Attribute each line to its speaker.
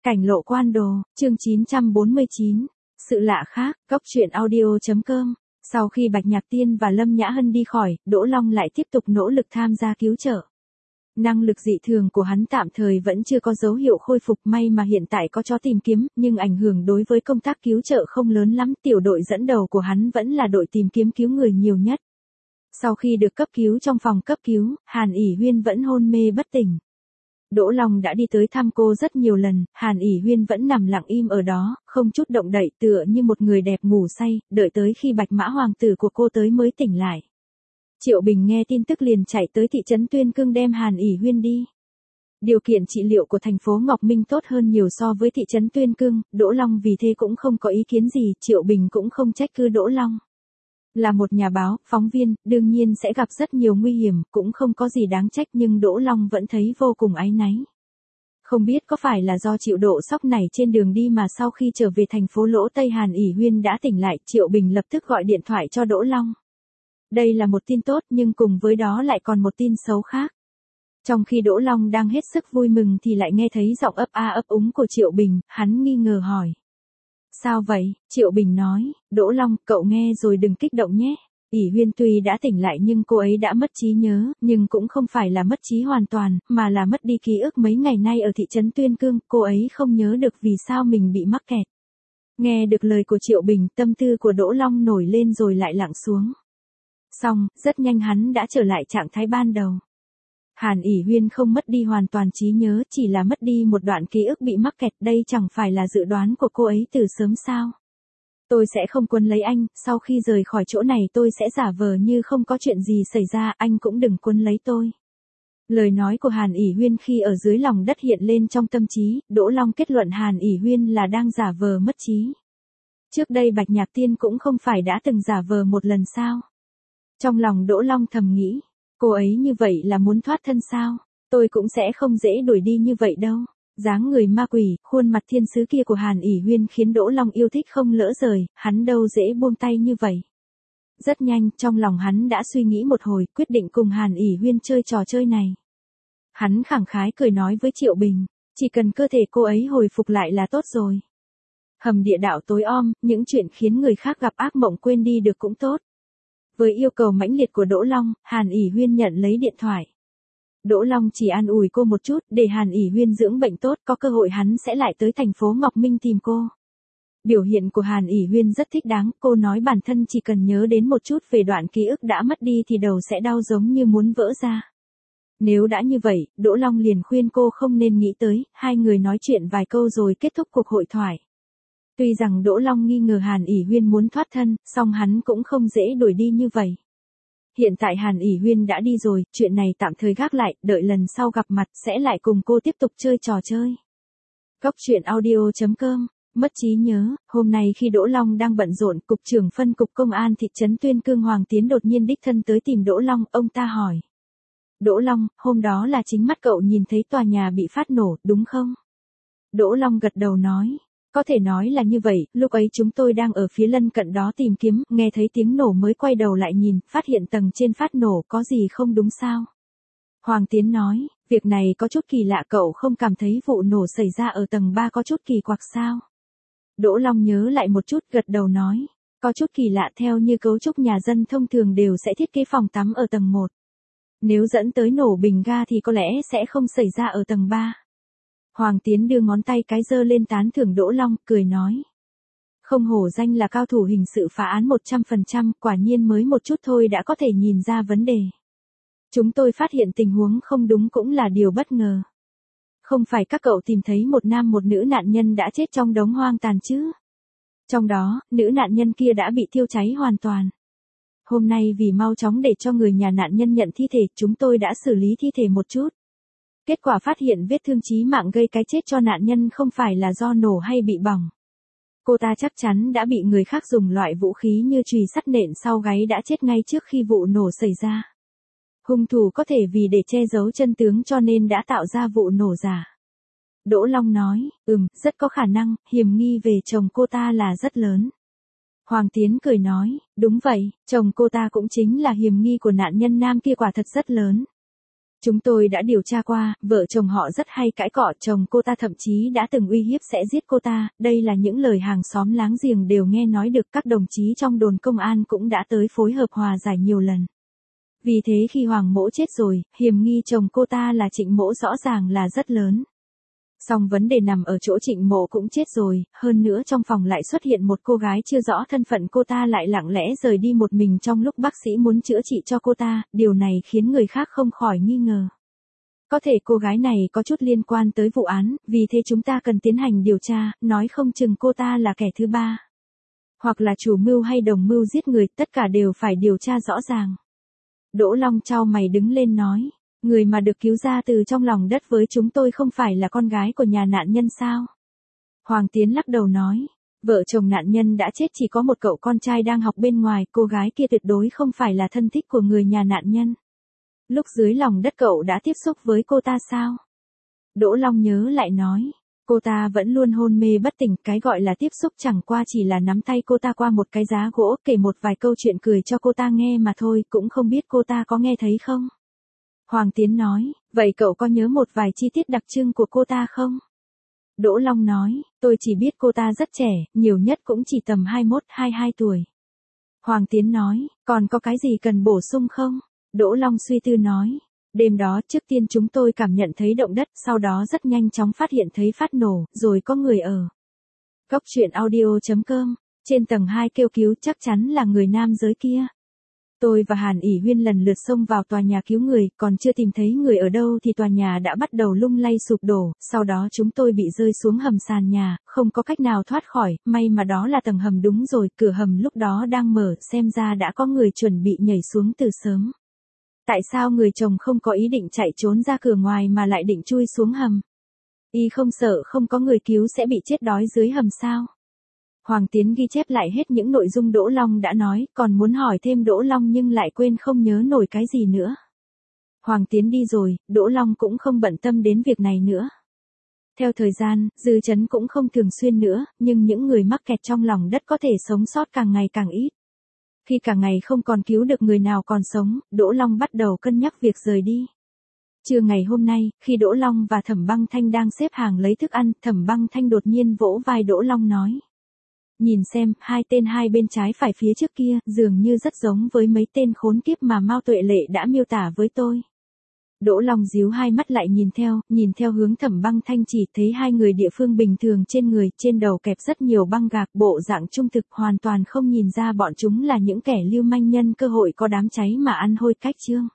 Speaker 1: Cảnh lộ quan đồ, chương 949. Sự lạ khác, góc truyện audio.com. Sau khi Bạch Nhạc Tiên và Lâm Nhã Hân đi khỏi, Đỗ Long lại tiếp tục nỗ lực tham gia cứu trợ. Năng lực dị thường của hắn tạm thời vẫn chưa có dấu hiệu khôi phục, may mà hiện tại có chó tìm kiếm, nhưng ảnh hưởng đối với công tác cứu trợ không lớn lắm, tiểu đội dẫn đầu của hắn vẫn là đội tìm kiếm cứu người nhiều nhất. Sau khi được cấp cứu trong phòng cấp cứu, Hàn ỉ Huyên vẫn hôn mê bất tỉnh. Đỗ Long đã đi tới thăm cô rất nhiều lần, Hàn ỉ Huyên vẫn nằm lặng im ở đó, không chút động đậy, tựa như một người đẹp ngủ say, đợi tới khi Bạch Mã hoàng tử của cô tới mới tỉnh lại. Triệu Bình nghe tin tức liền chạy tới thị trấn Tuyên Cương đem Hàn ỉ Huyên đi. Điều kiện trị liệu của thành phố Ngọc Minh tốt hơn nhiều so với thị trấn Tuyên Cương, Đỗ Long vì thế cũng không có ý kiến gì, Triệu Bình cũng không trách cứ Đỗ Long. Là một nhà báo, phóng viên, đương nhiên sẽ gặp rất nhiều nguy hiểm, cũng không có gì đáng trách, nhưng Đỗ Long vẫn thấy vô cùng áy náy. Không biết có phải là do chịu độ sốc này trên đường đi mà sau khi trở về thành phố Lỗ Tây Hàn ỉ Huyên đã tỉnh lại, Triệu Bình lập tức gọi điện thoại cho Đỗ Long. Đây là một tin tốt nhưng cùng với đó lại còn một tin xấu khác. Trong khi Đỗ Long đang hết sức vui mừng thì lại nghe thấy giọng ấp a ấp úng của Triệu Bình, hắn nghi ngờ hỏi. Sao vậy? Triệu Bình nói, Đỗ Long, cậu nghe rồi đừng kích động nhé. ỉ Huyên tuy đã tỉnh lại nhưng cô ấy đã mất trí nhớ, nhưng cũng không phải là mất trí hoàn toàn, mà là mất đi ký ức mấy ngày nay ở thị trấn Tuyên Cương, cô ấy không nhớ được vì sao mình bị mắc kẹt. Nghe được lời của Triệu Bình, tâm tư của Đỗ Long nổi lên rồi lại lặng xuống. Xong, rất nhanh hắn đã trở lại trạng thái ban đầu. Hàn ỉ Huyên không mất đi hoàn toàn trí nhớ, chỉ là mất đi một đoạn ký ức bị mắc kẹt, đây chẳng phải là dự đoán của cô ấy từ sớm sao. Tôi sẽ không quấn lấy anh, sau khi rời khỏi chỗ này tôi sẽ giả vờ như không có chuyện gì xảy ra, anh cũng đừng quấn lấy tôi. Lời nói của Hàn ỉ Huyên khi ở dưới lòng đất hiện lên trong tâm trí, Đỗ Long kết luận Hàn ỉ Huyên là đang giả vờ mất trí. Trước đây Bạch Nhạc Tiên cũng không phải đã từng giả vờ một lần sao. Trong lòng Đỗ Long thầm nghĩ. Cô ấy như vậy là muốn thoát thân sao? Tôi cũng sẽ không dễ đuổi đi như vậy đâu. Dáng người ma quỷ, khuôn mặt thiên sứ kia của Hàn ỉ Huyên khiến Đỗ Long yêu thích không lỡ rời, hắn đâu dễ buông tay như vậy. Rất nhanh, trong lòng hắn đã suy nghĩ một hồi, quyết định cùng Hàn ỉ Huyên chơi trò chơi này. Hắn khẳng khái cười nói với Triệu Bình, chỉ cần cơ thể cô ấy hồi phục lại là tốt rồi. Hầm địa đạo tối om, những chuyện khiến người khác gặp ác mộng quên đi được cũng tốt. Với yêu cầu mãnh liệt của Đỗ Long, Hàn ỉ Huyên nhận lấy điện thoại. Đỗ Long chỉ an ủi cô một chút, để Hàn ỉ Huyên dưỡng bệnh tốt, có cơ hội hắn sẽ lại tới thành phố Ngọc Minh tìm cô. Biểu hiện của Hàn ỉ Huyên rất thích đáng, cô nói bản thân chỉ cần nhớ đến một chút về đoạn ký ức đã mất đi thì đầu sẽ đau giống như muốn vỡ ra. Nếu đã như vậy, Đỗ Long liền khuyên cô không nên nghĩ tới, hai người nói chuyện vài câu rồi kết thúc cuộc hội thoại. Tuy rằng Đỗ Long nghi ngờ Hàn ỉ Huyên muốn thoát thân, song hắn cũng không dễ đuổi đi như vậy. Hiện tại Hàn ỉ Huyên đã đi rồi, chuyện này tạm thời gác lại, đợi lần sau gặp mặt sẽ lại cùng cô tiếp tục chơi trò chơi. Góc truyện audio.com. Mất trí nhớ, hôm nay khi Đỗ Long đang bận rộn, cục trưởng phân cục công an thị trấn Tuyên Cương Hoàng Tiến đột nhiên đích thân tới tìm Đỗ Long, ông ta hỏi. Đỗ Long, hôm đó là chính mắt cậu nhìn thấy tòa nhà bị phát nổ, đúng không? Đỗ Long gật đầu nói. Có thể nói là như vậy, lúc ấy chúng tôi đang ở phía lân cận đó tìm kiếm, nghe thấy tiếng nổ mới quay đầu lại nhìn, phát hiện tầng trên phát nổ, có gì không đúng sao? Hoàng Tiến nói, việc này có chút kỳ lạ, cậu không cảm thấy vụ nổ xảy ra ở tầng 3 có chút kỳ quặc sao? Đỗ Long nhớ lại một chút, gật đầu nói, có chút kỳ lạ, theo như cấu trúc nhà dân thông thường đều sẽ thiết kế phòng tắm ở tầng 1. Nếu dẫn tới nổ bình ga thì có lẽ sẽ không xảy ra ở tầng 3. Hoàng Tiến đưa ngón tay cái giơ lên tán thưởng Đỗ Long, cười nói. Không hổ danh là cao thủ hình sự phá án 100%, quả nhiên mới một chút thôi đã có thể nhìn ra vấn đề. Chúng tôi phát hiện tình huống không đúng cũng là điều bất ngờ. Không phải các cậu tìm thấy một nam một nữ nạn nhân đã chết trong đống hoang tàn chứ? Trong đó, nữ nạn nhân kia đã bị thiêu cháy hoàn toàn. Hôm nay vì mau chóng để cho người nhà nạn nhân nhận thi thể, chúng tôi đã xử lý thi thể một chút. Kết quả phát hiện vết thương chí mạng gây cái chết cho nạn nhân không phải là do nổ hay bị bỏng. Cô ta chắc chắn đã bị người khác dùng loại vũ khí như chùy sắt nện sau gáy đã chết ngay trước khi vụ nổ xảy ra. Hung thủ có thể vì để che giấu chân tướng cho nên đã tạo ra vụ nổ giả. Đỗ Long nói, rất có khả năng, hiểm nghi về chồng cô ta là rất lớn. Hoàng Tiến cười nói, đúng vậy, chồng cô ta cũng chính là hiểm nghi của nạn nhân nam kia, quả thật rất lớn. Chúng tôi đã điều tra qua, vợ chồng họ rất hay cãi cọ, chồng cô ta thậm chí đã từng uy hiếp sẽ giết cô ta, đây là những lời hàng xóm láng giềng đều nghe nói được, các đồng chí trong đồn công an cũng đã tới phối hợp hòa giải nhiều lần. Vì thế khi Hoàng Mỗ chết rồi, hiềm nghi chồng cô ta là Trịnh Mỗ rõ ràng là rất lớn. Song vấn đề nằm ở chỗ Trịnh Mỗ cũng chết rồi, hơn nữa trong phòng lại xuất hiện một cô gái chưa rõ thân phận, cô ta lại lặng lẽ rời đi một mình trong lúc bác sĩ muốn chữa trị cho cô ta, điều này khiến người khác không khỏi nghi ngờ. Có thể cô gái này có chút liên quan tới vụ án, vì thế chúng ta cần tiến hành điều tra, nói không chừng cô ta là kẻ thứ ba. Hoặc là chủ mưu hay đồng mưu giết người, tất cả đều phải điều tra rõ ràng. Đỗ Long chau mày đứng lên nói. Người mà được cứu ra từ trong lòng đất với chúng tôi không phải là con gái của nhà nạn nhân sao? Hoàng Tiến lắc đầu nói. Vợ chồng nạn nhân đã chết, chỉ có một cậu con trai đang học bên ngoài, cô gái kia tuyệt đối không phải là thân thích của người nhà nạn nhân. Lúc dưới lòng đất cậu đã tiếp xúc với cô ta sao? Đỗ Long nhớ lại nói. Cô ta vẫn luôn hôn mê bất tỉnh, cái gọi là tiếp xúc chẳng qua chỉ là nắm tay cô ta qua một cái giá gỗ, kể một vài câu chuyện cười cho cô ta nghe mà thôi, cũng không biết cô ta có nghe thấy không? Hoàng Tiến nói, vậy cậu có nhớ một vài chi tiết đặc trưng của cô ta không? Đỗ Long nói, tôi chỉ biết cô ta rất trẻ, nhiều nhất cũng chỉ tầm 21-22 tuổi. Hoàng Tiến nói, còn có cái gì cần bổ sung không? Đỗ Long suy tư nói, đêm đó trước tiên chúng tôi cảm nhận thấy động đất, sau đó rất nhanh chóng phát hiện thấy phát nổ, rồi có người ở. Góc truyện audio.com, trên tầng 2 kêu cứu, chắc chắn là người nam giới kia. Tôi và Hàn ỉ Huyên lần lượt xông vào tòa nhà cứu người, còn chưa tìm thấy người ở đâu thì tòa nhà đã bắt đầu lung lay sụp đổ, sau đó chúng tôi bị rơi xuống hầm sàn nhà, không có cách nào thoát khỏi, may mà đó là tầng hầm đúng rồi, cửa hầm lúc đó đang mở, xem ra đã có người chuẩn bị nhảy xuống từ sớm. Tại sao người chồng không có ý định chạy trốn ra cửa ngoài mà lại định chui xuống hầm? Y không sợ không có người cứu sẽ bị chết đói dưới hầm sao? Hoàng Tiến ghi chép lại hết những nội dung Đỗ Long đã nói, còn muốn hỏi thêm Đỗ Long nhưng lại quên không nhớ nổi cái gì nữa. Hoàng Tiến đi rồi, Đỗ Long cũng không bận tâm đến việc này nữa. Theo thời gian, dư chấn cũng không thường xuyên nữa, nhưng những người mắc kẹt trong lòng đất có thể sống sót càng ngày càng ít. Khi cả ngày không còn cứu được người nào còn sống, Đỗ Long bắt đầu cân nhắc việc rời đi. Trưa ngày hôm nay, khi Đỗ Long và Thẩm Băng Thanh đang xếp hàng lấy thức ăn, Thẩm Băng Thanh đột nhiên vỗ vai Đỗ Long nói. Nhìn xem, hai tên hai bên trái phải phía trước kia, dường như rất giống với mấy tên khốn kiếp mà Mao Tuệ Lệ đã miêu tả với tôi. Đỗ Long díu hai mắt lại nhìn theo hướng Thẩm Băng Thanh chỉ thấy hai người địa phương bình thường trên người, trên đầu kẹp rất nhiều băng gạc, bộ dạng trung thực, hoàn toàn không nhìn ra bọn chúng là những kẻ lưu manh nhân cơ hội có đám cháy mà ăn hôi cách chương.